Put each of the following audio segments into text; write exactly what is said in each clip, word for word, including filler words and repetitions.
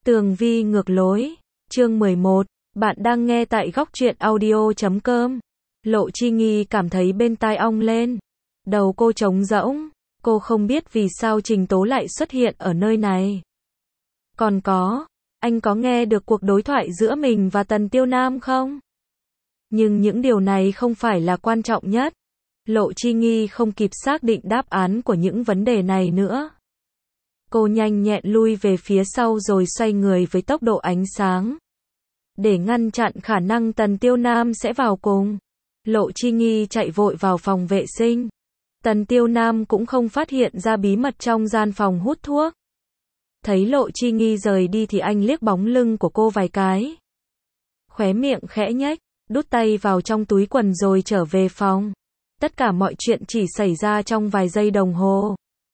Tường vi ngược lối, chương mười một, bạn đang nghe tại góc truyện audio chấm com. Lộ Chi Nghi cảm thấy bên tai ong lên. Đầu cô trống rỗng, cô không biết vì sao Trình Tố lại xuất hiện ở nơi này. Còn có, anh có nghe được cuộc đối thoại giữa mình và Tần Tiêu Nam không? Nhưng những điều này không phải là quan trọng nhất. Lộ Chi Nghi không kịp xác định đáp án của những vấn đề này nữa. Cô nhanh nhẹn lui về phía sau rồi xoay người với tốc độ ánh sáng. Để ngăn chặn khả năng Tần Tiêu Nam sẽ vào cùng, Lộ Chi Nghi chạy vội vào phòng vệ sinh. Tần Tiêu Nam cũng không phát hiện ra bí mật trong gian phòng hút thuốc. Thấy Lộ Chi Nghi rời đi thì anh liếc bóng lưng của cô vài cái. Khóe miệng khẽ nhếch, đút tay vào trong túi quần rồi trở về phòng. Tất cả mọi chuyện chỉ xảy ra trong vài giây đồng hồ.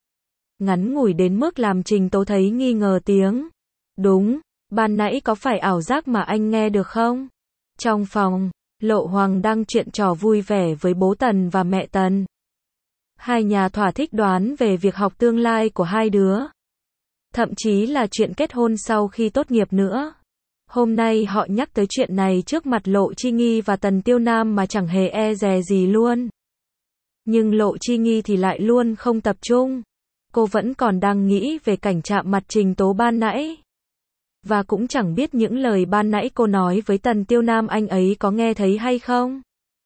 Ngắn ngủi đến mức làm Trình Tố thấy nghi ngờ tiếng. Đúng, ban nãy có phải ảo giác mà anh nghe được không? Trong phòng, Lộ Hoàng đang chuyện trò vui vẻ với bố Tần và mẹ Tần. Hai nhà thỏa thích đoán về việc học tương lai của hai đứa. Thậm chí là chuyện kết hôn sau khi tốt nghiệp nữa. Hôm nay họ nhắc tới chuyện này trước mặt Lộ Chi Nghi và Tần Tiêu Nam mà chẳng hề e dè gì luôn. Nhưng Lộ Chi Nghi thì lại luôn không tập trung. Cô vẫn còn đang nghĩ về cảnh chạm mặt Trình Tố ban nãy. Và cũng chẳng biết những lời ban nãy cô nói với Tần Tiêu Nam anh ấy có nghe thấy hay không.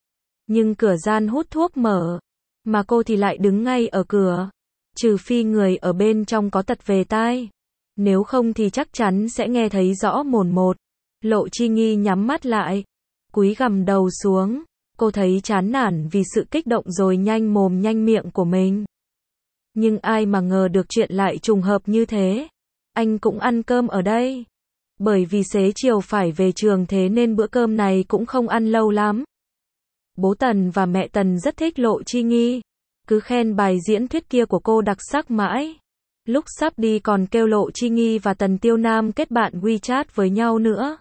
Nhưng cửa gian hút thuốc mở, mà cô thì lại đứng ngay ở cửa. Trừ phi người ở bên trong có tật về tai. Nếu không thì chắc chắn sẽ nghe thấy rõ mồn một. Lộ Chi Nghi nhắm mắt lại, cúi gằm đầu xuống. Cô thấy chán nản vì sự kích động rồi nhanh mồm nhanh miệng của mình. Nhưng ai mà ngờ được chuyện lại trùng hợp như thế. Anh cũng ăn cơm ở đây. Bởi vì xế chiều phải về trường thế nên bữa cơm này cũng không ăn lâu lắm. Bố Tần và mẹ Tần rất thích Lộ Chi Nghi. Cứ khen bài diễn thuyết kia của cô đặc sắc mãi. Lúc sắp đi còn kêu Lộ Chi Nghi và Tần Tiêu Nam kết bạn WeChat với nhau nữa.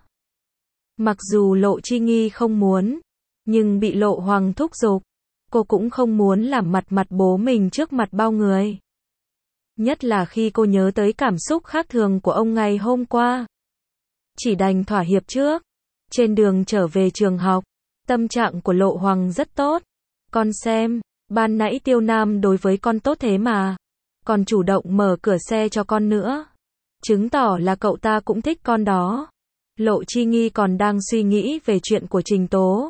Mặc dù Lộ Chi Nghi không muốn, nhưng bị Lộ Hoàng thúc giục. Cô cũng không muốn làm mặt mặt bố mình trước mặt bao người. Nhất là khi cô nhớ tới cảm xúc khác thường của ông ngày hôm qua. Chỉ đành thỏa hiệp trước. Trên đường trở về trường học, tâm trạng của Lộ Hoàng rất tốt. Con xem, ban nãy Tiêu Nam đối với con tốt thế mà. Còn chủ động mở cửa xe cho con nữa. Chứng tỏ là cậu ta cũng thích con đó. Lộ Chi Nghi còn đang suy nghĩ về chuyện của Trình Tố.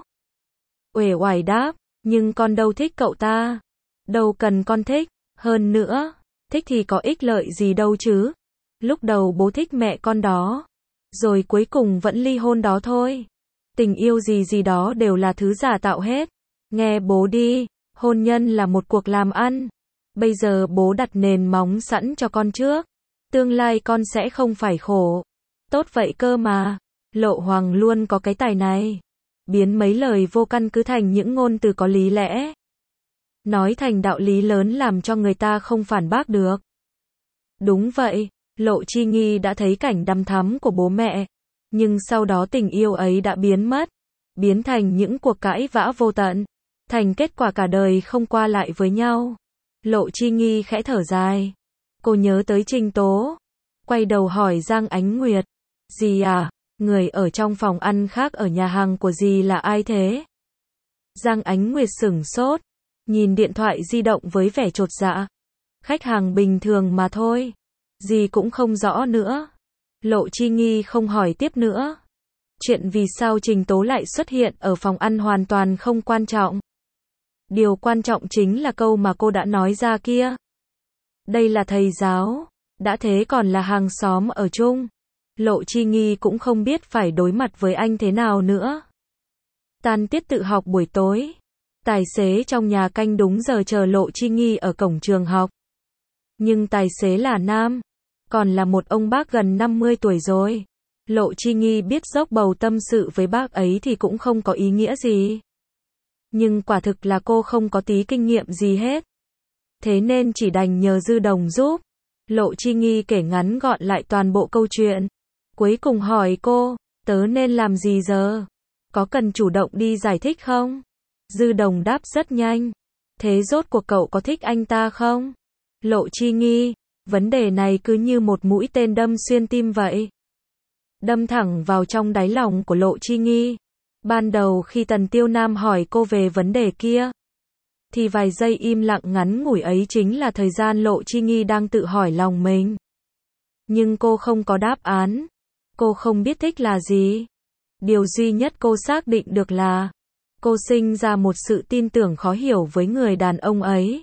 Uể oải đáp, nhưng con đâu thích cậu ta. Đâu cần con thích, hơn nữa, thích thì có ích lợi gì đâu chứ. Lúc đầu bố thích mẹ con đó, rồi cuối cùng vẫn ly hôn đó thôi. Tình yêu gì gì đó đều là thứ giả tạo hết. Nghe bố đi, hôn nhân là một cuộc làm ăn. Bây giờ bố đặt nền móng sẵn cho con trước. Tương lai con sẽ không phải khổ. Tốt vậy cơ mà. Lộ Hoàng luôn có cái tài này. Biến mấy lời vô căn cứ thành những ngôn từ có lý lẽ. Nói thành đạo lý lớn làm cho người ta không phản bác được. Đúng vậy, Lộ Chi Nghi đã thấy cảnh đăm thắm của bố mẹ. Nhưng sau đó tình yêu ấy đã biến mất. Biến thành những cuộc cãi vã vô tận. Thành kết quả cả đời không qua lại với nhau. Lộ Chi Nghi khẽ thở dài. Cô nhớ tới Trình Tố. Quay đầu hỏi Giang Ánh Nguyệt. Dì à, người ở trong phòng ăn khác ở nhà hàng của dì là ai thế? Giang Ánh Nguyệt sửng sốt. Nhìn điện thoại di động với vẻ chột dạ. Khách hàng bình thường mà thôi. Dì cũng không rõ nữa. Lộ Chi Nghi không hỏi tiếp nữa. Chuyện vì sao Trình Tố lại xuất hiện ở phòng ăn hoàn toàn không quan trọng. Điều quan trọng chính là câu mà cô đã nói ra kia. Đây là thầy giáo, đã thế còn là hàng xóm ở chung. Lộ Chi Nghi cũng không biết phải đối mặt với anh thế nào nữa. Tan tiết tự học buổi tối, tài xế trong nhà canh đúng giờ chờ Lộ Chi Nghi ở cổng trường học. Nhưng tài xế là nam, còn là một ông bác gần năm mươi tuổi rồi. Lộ Chi Nghi biết dốc bầu tâm sự với bác ấy thì cũng không có ý nghĩa gì. Nhưng quả thực là cô không có tí kinh nghiệm gì hết. Thế nên chỉ đành nhờ Dư Đồng giúp. Lộ Chi Nghi kể ngắn gọn lại toàn bộ câu chuyện. Cuối cùng hỏi cô, tớ nên làm gì giờ? Có cần chủ động đi giải thích không? Dư Đồng đáp rất nhanh. Thế rốt cuộc cậu có thích anh ta không? Lộ Chi Nghi, vấn đề này cứ như một mũi tên đâm xuyên tim vậy. đâm thẳng vào trong đáy lòng của Lộ Chi Nghi. Ban đầu khi Tần Tiêu Nam hỏi cô về vấn đề kia, thì vài giây im lặng ngắn ngủi ấy chính là thời gian Lộ Chi Nghi đang tự hỏi lòng mình. Nhưng cô không có đáp án. Cô không biết thích là gì. Điều duy nhất cô xác định được là cô sinh ra một sự tin tưởng khó hiểu với người đàn ông ấy.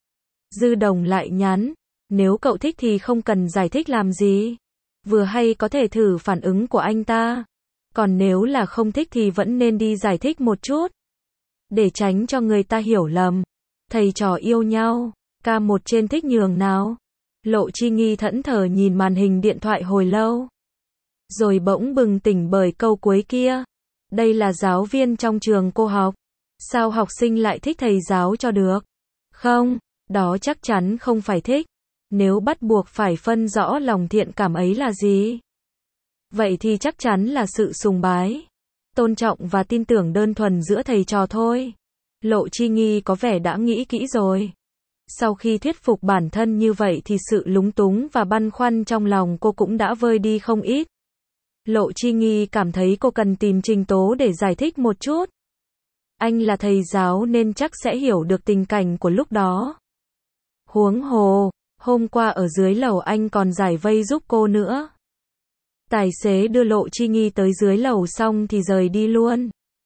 Dư Đồng lại nhắn, nếu cậu thích thì không cần giải thích làm gì. Vừa hay có thể thử phản ứng của anh ta. Còn nếu là không thích thì vẫn nên đi giải thích một chút. Để tránh cho người ta hiểu lầm. Thầy trò yêu nhau, ca một trên thích nhường nào. Lộ Chi Nghi thẫn thờ nhìn màn hình điện thoại hồi lâu. Rồi bỗng bừng tỉnh bởi câu cuối kia. Đây là giáo viên trong trường cô học. Sao học sinh lại thích thầy giáo cho được? Không, đó chắc chắn không phải thích. Nếu bắt buộc phải phân rõ lòng thiện cảm ấy là gì? Vậy thì chắc chắn là sự sùng bái, tôn trọng và tin tưởng đơn thuần giữa thầy trò thôi. Lộ Chi Nghi có vẻ đã nghĩ kỹ rồi. Sau khi thuyết phục bản thân như vậy thì sự lúng túng và băn khoăn trong lòng cô cũng đã vơi đi không ít. Lộ Chi Nghi cảm thấy cô cần tìm Trình Tố để giải thích một chút. Anh là thầy giáo nên chắc sẽ hiểu được tình cảnh của lúc đó. Huống hồ, hôm qua ở dưới lầu anh còn giải vây giúp cô nữa. Tài xế đưa Lộ Chi Nghi tới dưới lầu xong thì rời đi luôn.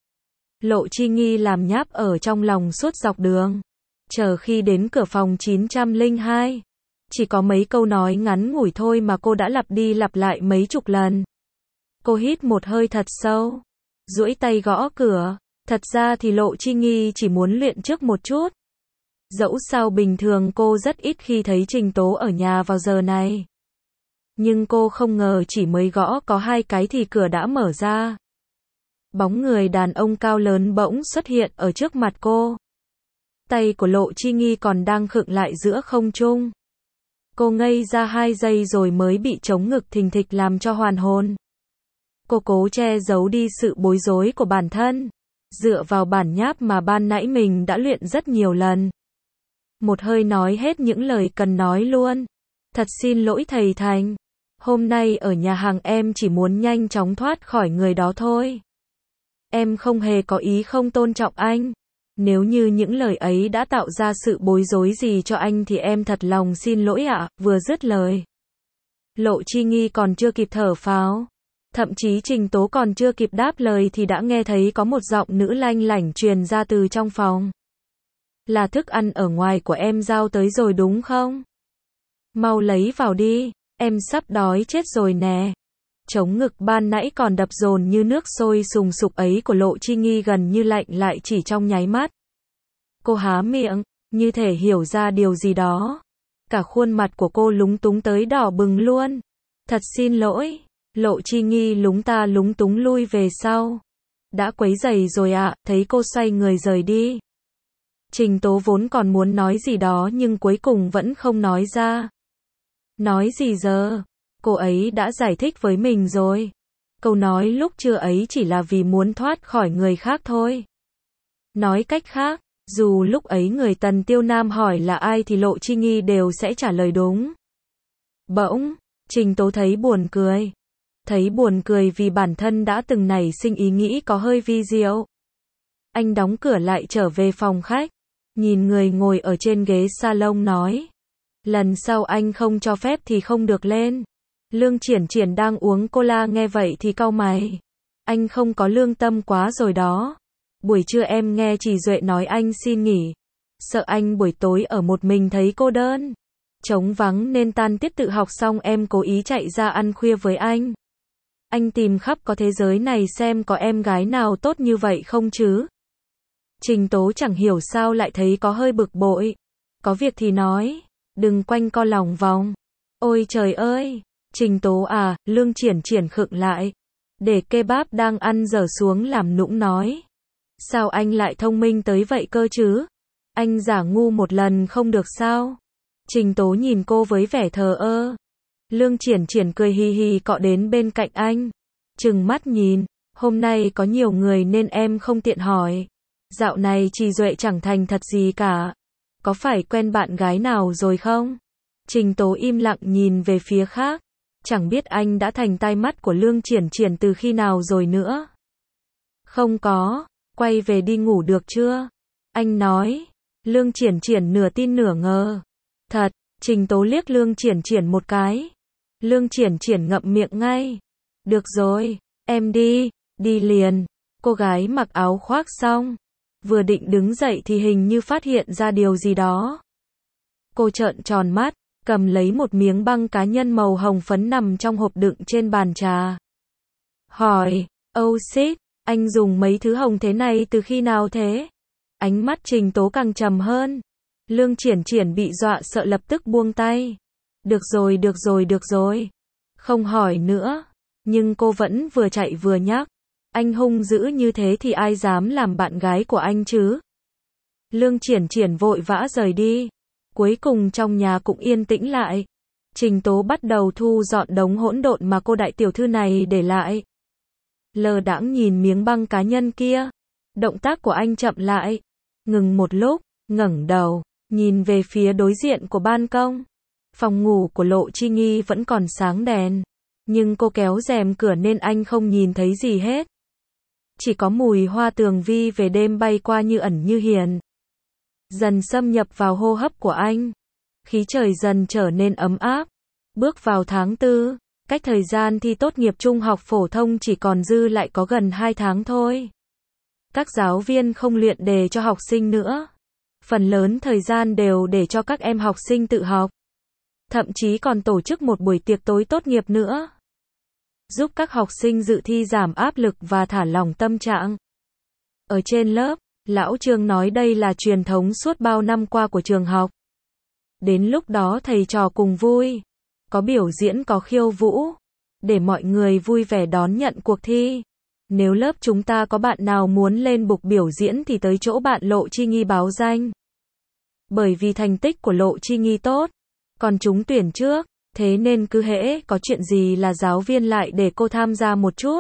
Lộ Chi Nghi làm nháp ở trong lòng suốt dọc đường. Chờ khi đến cửa phòng chín trăm lẻ hai. Chỉ có mấy câu nói ngắn ngủi thôi mà cô đã lặp đi lặp lại mấy chục lần. Cô hít một hơi thật sâu. Duỗi tay gõ cửa. Thật ra thì Lộ Chi Nghi chỉ muốn luyện trước một chút. Dẫu sao bình thường cô rất ít khi thấy Trình Tố ở nhà vào giờ này. Nhưng cô không ngờ chỉ mới gõ có hai cái thì cửa đã mở ra. Bóng người đàn ông cao lớn bỗng xuất hiện ở trước mặt cô. Tay của Lộ Chi Nghi còn đang khựng lại giữa không trung. Cô ngây ra hai giây rồi mới bị trống ngực thình thịch làm cho hoàn hồn. Cô cố che giấu đi sự bối rối của bản thân. Dựa vào bản nháp mà ban nãy mình đã luyện rất nhiều lần. Một hơi nói hết những lời cần nói luôn. Thật xin lỗi thầy Thành. Hôm nay ở nhà hàng em chỉ muốn nhanh chóng thoát khỏi người đó thôi. Em không hề có ý không tôn trọng anh. Nếu như những lời ấy đã tạo ra sự bối rối gì cho anh thì em thật lòng xin lỗi ạ. Vừa dứt lời, Lộ Chi Nghi còn chưa kịp thở phào. Thậm chí Trình Tố còn chưa kịp đáp lời thì đã nghe thấy có một giọng nữ lanh lảnh truyền ra từ trong phòng. Là thức ăn ở ngoài của em giao tới rồi đúng không? Mau lấy vào đi, em sắp đói chết rồi nè. Trống ngực ban nãy còn đập dồn như nước sôi sùng sục ấy của Lộ Chi Nghi gần như lạnh lại chỉ trong nháy mắt. Cô há miệng, như thể hiểu ra điều gì đó. Cả khuôn mặt của cô lúng túng tới đỏ bừng luôn. Thật xin lỗi. Lộ Chi Nghi lúng ta lúng túng lui về sau. Đã quấy rầy rồi ạ, thấy cô xoay người rời đi. Trình Tố vốn còn muốn nói gì đó nhưng cuối cùng vẫn không nói ra. Nói gì giờ? Cô ấy đã giải thích với mình rồi. Câu nói lúc trưa ấy chỉ là vì muốn thoát khỏi người khác thôi. Nói cách khác, dù lúc ấy người Tần Tiêu Nam hỏi là ai thì Lộ Chi Nghi đều sẽ trả lời đúng. Bỗng, Trình Tố thấy buồn cười. Thấy buồn cười vì bản thân đã từng nảy sinh ý nghĩ có hơi vi diệu. Anh đóng cửa lại trở về phòng khách. Nhìn người ngồi ở trên ghế salon nói. Lần sau anh không cho phép thì không được lên. Lương Triển Triển đang uống cola nghe vậy thì cau mày. Anh không có lương tâm quá rồi đó. Buổi trưa em nghe chị Duệ nói anh xin nghỉ. Sợ anh buổi tối ở một mình thấy cô đơn. Trống vắng nên tan tiết tự học xong em cố ý chạy ra ăn khuya với anh. Anh tìm khắp có thế giới này xem có em gái nào tốt như vậy không chứ. Trình Tố chẳng hiểu sao lại thấy có hơi bực bội. Có việc thì nói, đừng quanh co lòng vòng. Ôi trời ơi, Trình Tố à, Lương Triển Triển khựng lại. Để kebab đang ăn dở xuống làm nũng nói. Sao anh lại thông minh tới vậy cơ chứ? Anh giả ngu một lần không được sao? Trình Tố nhìn cô với vẻ thờ ơ. Lương Triển Triển cười hì hì cọ đến bên cạnh anh. Trừng mắt nhìn, hôm nay có nhiều người nên em không tiện hỏi. Dạo này chị Duệ chẳng thành thật gì cả. Có phải quen bạn gái nào rồi không? Trình Tố im lặng nhìn về phía khác. chẳng biết anh đã thành tai mắt của Lương Triển Triển từ khi nào rồi nữa. Không có, quay về đi ngủ được chưa? Anh nói. Lương Triển Triển nửa tin nửa ngờ. Thật, Trình Tố liếc Lương Triển Triển một cái. Lương Triển Triển ngậm miệng ngay. Được rồi, em đi, đi liền. Cô gái mặc áo khoác xong, vừa định đứng dậy thì hình như phát hiện ra điều gì đó. Cô trợn tròn mắt, cầm lấy một miếng băng cá nhân màu hồng phấn nằm trong hộp đựng trên bàn trà. Hỏi, oh shit, anh dùng mấy thứ hồng thế này từ khi nào thế? Ánh mắt Trình Tố càng trầm hơn. Lương Triển Triển bị dọa sợ lập tức buông tay. Được rồi, được rồi, được rồi. Không hỏi nữa. Nhưng cô vẫn vừa chạy vừa nhắc. Anh hung dữ như thế thì ai dám làm bạn gái của anh chứ? Lương Triển Triển vội vã rời đi. Cuối cùng trong nhà cũng yên tĩnh lại. Trình Tố bắt đầu thu dọn đống hỗn độn mà cô đại tiểu thư này để lại. Lờ đãng nhìn miếng băng cá nhân kia. Động tác của anh chậm lại. Ngừng một lúc, ngẩng đầu, nhìn về phía đối diện của ban công. Phòng ngủ của Lộ Chi Nghi vẫn còn sáng đèn. Nhưng cô kéo rèm cửa nên anh không nhìn thấy gì hết. Chỉ có mùi hoa tường vi về đêm bay qua như ẩn như hiện. Dần xâm nhập vào hô hấp của anh. Khí trời dần trở nên ấm áp. Bước vào tháng tư, cách thời gian thi tốt nghiệp trung học phổ thông chỉ còn dư lại có gần hai tháng thôi. Các giáo viên không luyện đề cho học sinh nữa. Phần lớn thời gian đều để cho các em học sinh tự học. Thậm chí còn tổ chức một buổi tiệc tối tốt nghiệp nữa. Giúp các học sinh dự thi giảm áp lực và thả lỏng tâm trạng. Ở trên lớp, lão Trương nói đây là truyền thống suốt bao năm qua của trường học. Đến lúc đó thầy trò cùng vui. Có biểu diễn, có khiêu vũ. Để mọi người vui vẻ đón nhận cuộc thi. Nếu lớp chúng ta có bạn nào muốn lên bục biểu diễn thì tới chỗ bạn Lộ Chi Nghi báo danh. Bởi vì thành tích của Lộ Chi Nghi tốt, còn trúng tuyển trước, thế nên cứ hễ có chuyện gì là giáo viên lại để cô tham gia một chút.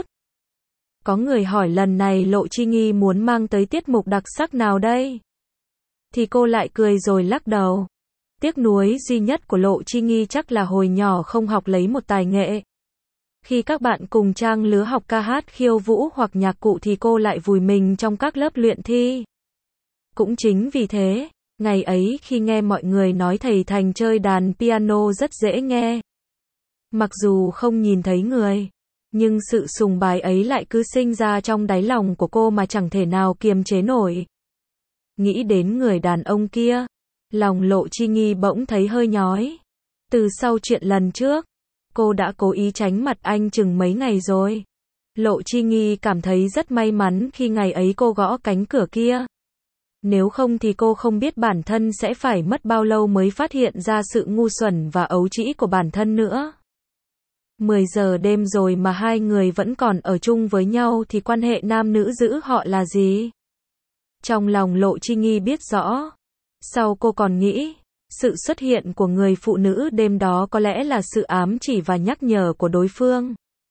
Có người hỏi lần này Lộ Chi Nghi muốn mang tới tiết mục đặc sắc nào đây? Thì cô lại cười rồi lắc đầu. Tiếc nuối duy nhất của Lộ Chi Nghi chắc là hồi nhỏ không học lấy một tài nghệ. Khi các bạn cùng trang lứa học ca hát, khiêu vũ hoặc nhạc cụ thì cô lại vùi mình trong các lớp luyện thi. Cũng chính vì thế, ngày ấy khi nghe mọi người nói thầy Thành chơi đàn piano rất dễ nghe. Mặc dù không nhìn thấy người, nhưng sự sùng bái ấy lại cứ sinh ra trong đáy lòng của cô mà chẳng thể nào kiềm chế nổi. Nghĩ đến người đàn ông kia, lòng Lộ Chi Nghi bỗng thấy hơi nhói. Từ sau chuyện lần trước, cô đã cố ý tránh mặt anh chừng mấy ngày rồi. Lộ Chi Nghi cảm thấy rất may mắn khi ngày ấy cô gõ cánh cửa kia. Nếu không thì cô không biết bản thân sẽ phải mất bao lâu mới phát hiện ra sự ngu xuẩn và ấu trĩ của bản thân nữa. mười giờ đêm rồi mà hai người vẫn còn ở chung với nhau thì quan hệ nam nữ giữ họ là gì? Trong lòng Lộ Chi Nghi biết rõ. Sau cô còn nghĩ, sự xuất hiện của người phụ nữ đêm đó có lẽ là sự ám chỉ và nhắc nhở của đối phương.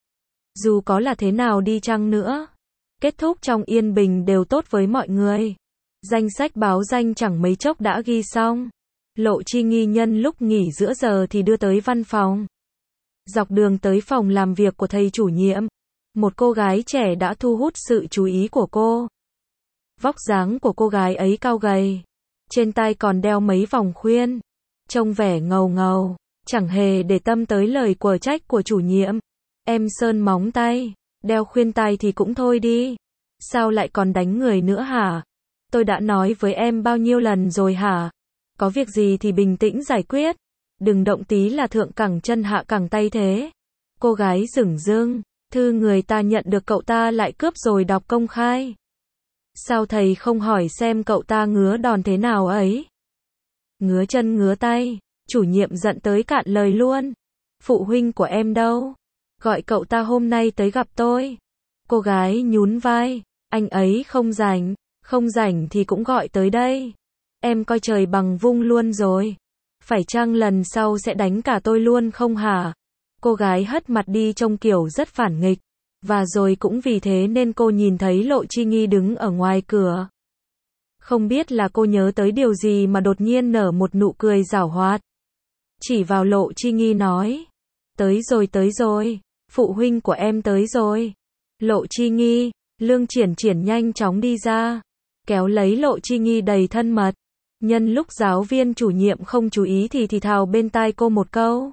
Dù có là thế nào đi chăng nữa, kết thúc trong yên bình đều tốt với mọi người. Danh sách báo danh chẳng mấy chốc đã ghi xong. Lộ Chi Nghi nhân lúc nghỉ giữa giờ thì đưa tới văn phòng. Dọc đường tới phòng làm việc của thầy chủ nhiệm, một cô gái trẻ đã thu hút sự chú ý của cô. Vóc dáng của cô gái ấy cao gầy, trên tay còn đeo mấy vòng khuyên, trông vẻ ngầu ngầu, chẳng hề để tâm tới lời quở trách của chủ nhiệm. Em sơn móng tay, đeo khuyên tai thì cũng thôi đi. Sao lại còn đánh người nữa hả? Tôi đã nói với em bao nhiêu lần rồi hả? Có việc gì thì bình tĩnh giải quyết. Đừng động tí là thượng cẳng chân hạ cẳng tay thế. Cô gái dửng dưng, thư người ta nhận được cậu ta lại cướp rồi đọc công khai. Sao thầy không hỏi xem cậu ta ngứa đòn thế nào ấy? Ngứa chân ngứa tay, chủ nhiệm giận tới cạn lời luôn. Phụ huynh của em đâu? Gọi cậu ta hôm nay tới gặp tôi. Cô gái nhún vai, anh ấy không rảnh, không rảnh thì cũng gọi tới đây. Em coi trời bằng vung luôn rồi. Phải chăng lần sau sẽ đánh cả tôi luôn không hả? Cô gái hất mặt đi trông kiểu rất phản nghịch. Và rồi cũng vì thế nên cô nhìn thấy Lộ Chi Nghi đứng ở ngoài cửa. Không biết là cô nhớ tới điều gì mà đột nhiên nở một nụ cười giảo hoạt. Chỉ vào Lộ Chi Nghi nói. Tới rồi tới rồi, phụ huynh của em tới rồi. Lộ Chi Nghi, Lương Triển Triển nhanh chóng đi ra, kéo lấy Lộ Chi Nghi đầy thân mật. Nhân lúc giáo viên chủ nhiệm không chú ý thì thì thào bên tai cô một câu.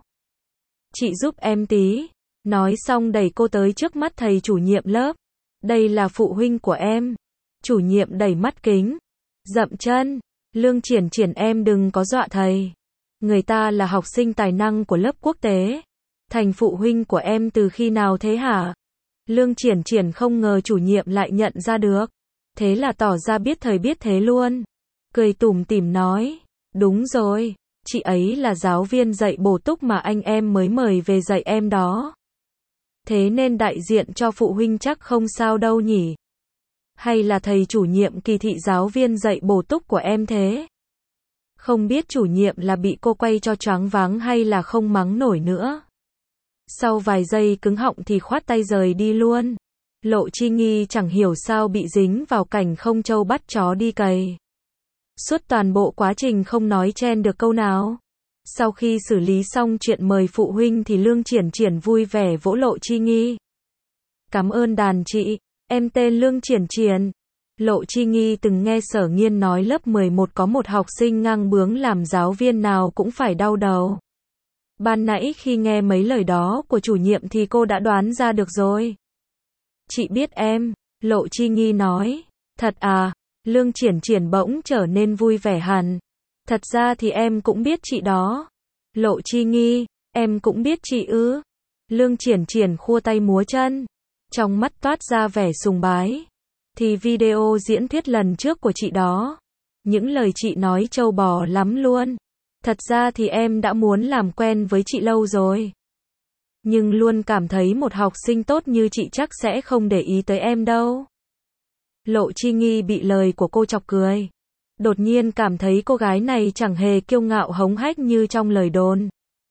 Chị giúp em tí. Nói xong đẩy cô tới trước mắt thầy chủ nhiệm lớp. Đây là phụ huynh của em. Chủ nhiệm đẩy mắt kính. Dậm chân. Lương Triển Triển em đừng có dọa thầy. Người ta là học sinh tài năng của lớp quốc tế. Thành phụ huynh của em từ khi nào thế hả? Lương Triển Triển không ngờ chủ nhiệm lại nhận ra được. Thế là tỏ ra biết thời biết thế luôn. Cười tủm tỉm nói. Đúng rồi. Chị ấy là giáo viên dạy bổ túc mà anh em mới mời về dạy em đó. Thế nên đại diện cho phụ huynh chắc không sao đâu nhỉ? Hay là thầy chủ nhiệm kỳ thị giáo viên dạy bổ túc của em thế? Không biết chủ nhiệm là bị cô quay cho choáng váng hay là không mắng nổi nữa. Sau vài giây cứng họng thì khoát tay rời đi luôn. Lộ Chi Nghi chẳng hiểu sao bị dính vào cảnh không trâu bắt chó đi cày. Suốt toàn bộ quá trình không nói chen được câu nào. Sau khi xử lý xong chuyện mời phụ huynh thì Lương Triển Triển vui vẻ vỗ Lộ Chi Nghi. Cảm ơn đàn chị, em tên Lương Triển Triển. Lộ Chi Nghi từng nghe Sở Nghiên nói lớp mười một có một học sinh ngang bướng làm giáo viên nào cũng phải đau đầu. Ban nãy khi nghe mấy lời đó của chủ nhiệm thì cô đã đoán ra được rồi. Chị biết em, Lộ Chi Nghi nói. Thật à? Lương Triển Triển bỗng trở nên vui vẻ hẳn. Thật ra thì em cũng biết chị đó. Lộ Chi Nghi, em cũng biết chị ư? Lương Triển Triển khua tay múa chân, trong mắt toát ra vẻ sùng bái. Thì video diễn thuyết lần trước của chị đó. Những lời chị nói trâu bò lắm luôn. Thật ra thì em đã muốn làm quen với chị lâu rồi. Nhưng luôn cảm thấy một học sinh tốt như chị chắc sẽ không để ý tới em đâu. Lộ Chi Nghi bị lời của cô chọc cười. Đột nhiên cảm thấy cô gái này chẳng hề kiêu ngạo hống hách như trong lời đồn.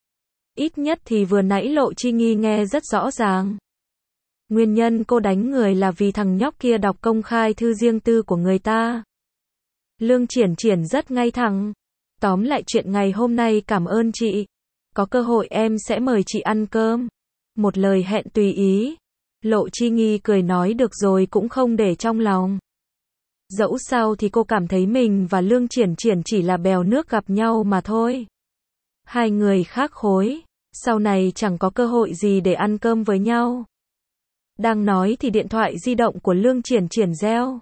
Ít nhất thì vừa nãy Lộ Chi Nghi nghe rất rõ ràng. Nguyên nhân cô đánh người là vì thằng nhóc kia đọc công khai thư riêng tư của người ta. Lương Triển Triển rất ngay thẳng. Tóm lại chuyện ngày hôm nay cảm ơn chị. Có cơ hội em sẽ mời chị ăn cơm. Một lời hẹn tùy ý. Lộ Chi Nghi cười nói được rồi cũng không để trong lòng. Dẫu sao thì cô cảm thấy mình và Lương Triển Triển chỉ là bèo nước gặp nhau mà thôi. Hai người khác khối, sau này chẳng có cơ hội gì để ăn cơm với nhau. Đang nói thì điện thoại di động của Lương Triển Triển reo.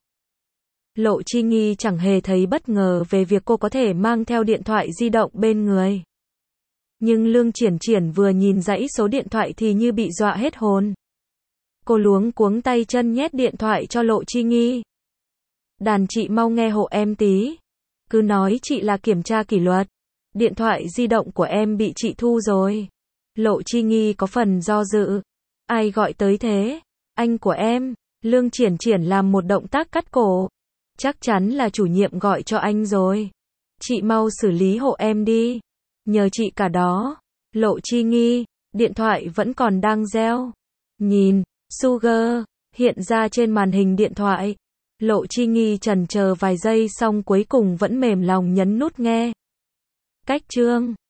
Lộ Chi Nghi chẳng hề thấy bất ngờ về việc cô có thể mang theo điện thoại di động bên người. Nhưng Lương Triển Triển vừa nhìn dãy số điện thoại thì như bị dọa hết hồn. Cô luống cuống tay chân nhét điện thoại cho Lộ Chi Nghi. Đàn chị mau nghe hộ em tí. Cứ nói chị là kiểm tra kỷ luật. Điện thoại di động của em bị chị thu rồi. Lộ Chi Nghi có phần do dự. Ai gọi tới thế? Anh của em. Lương Triển Triển làm một động tác cắt cổ. Chắc chắn là chủ nhiệm gọi cho anh rồi. Chị mau xử lý hộ em đi. Nhờ chị cả đó. Lộ Chi Nghi, điện thoại vẫn còn đang reo. Nhìn, Sugar, hiện ra trên màn hình điện thoại. Lộ Chi Nghi chần chờ vài giây xong cuối cùng vẫn mềm lòng nhấn nút nghe. Cách chương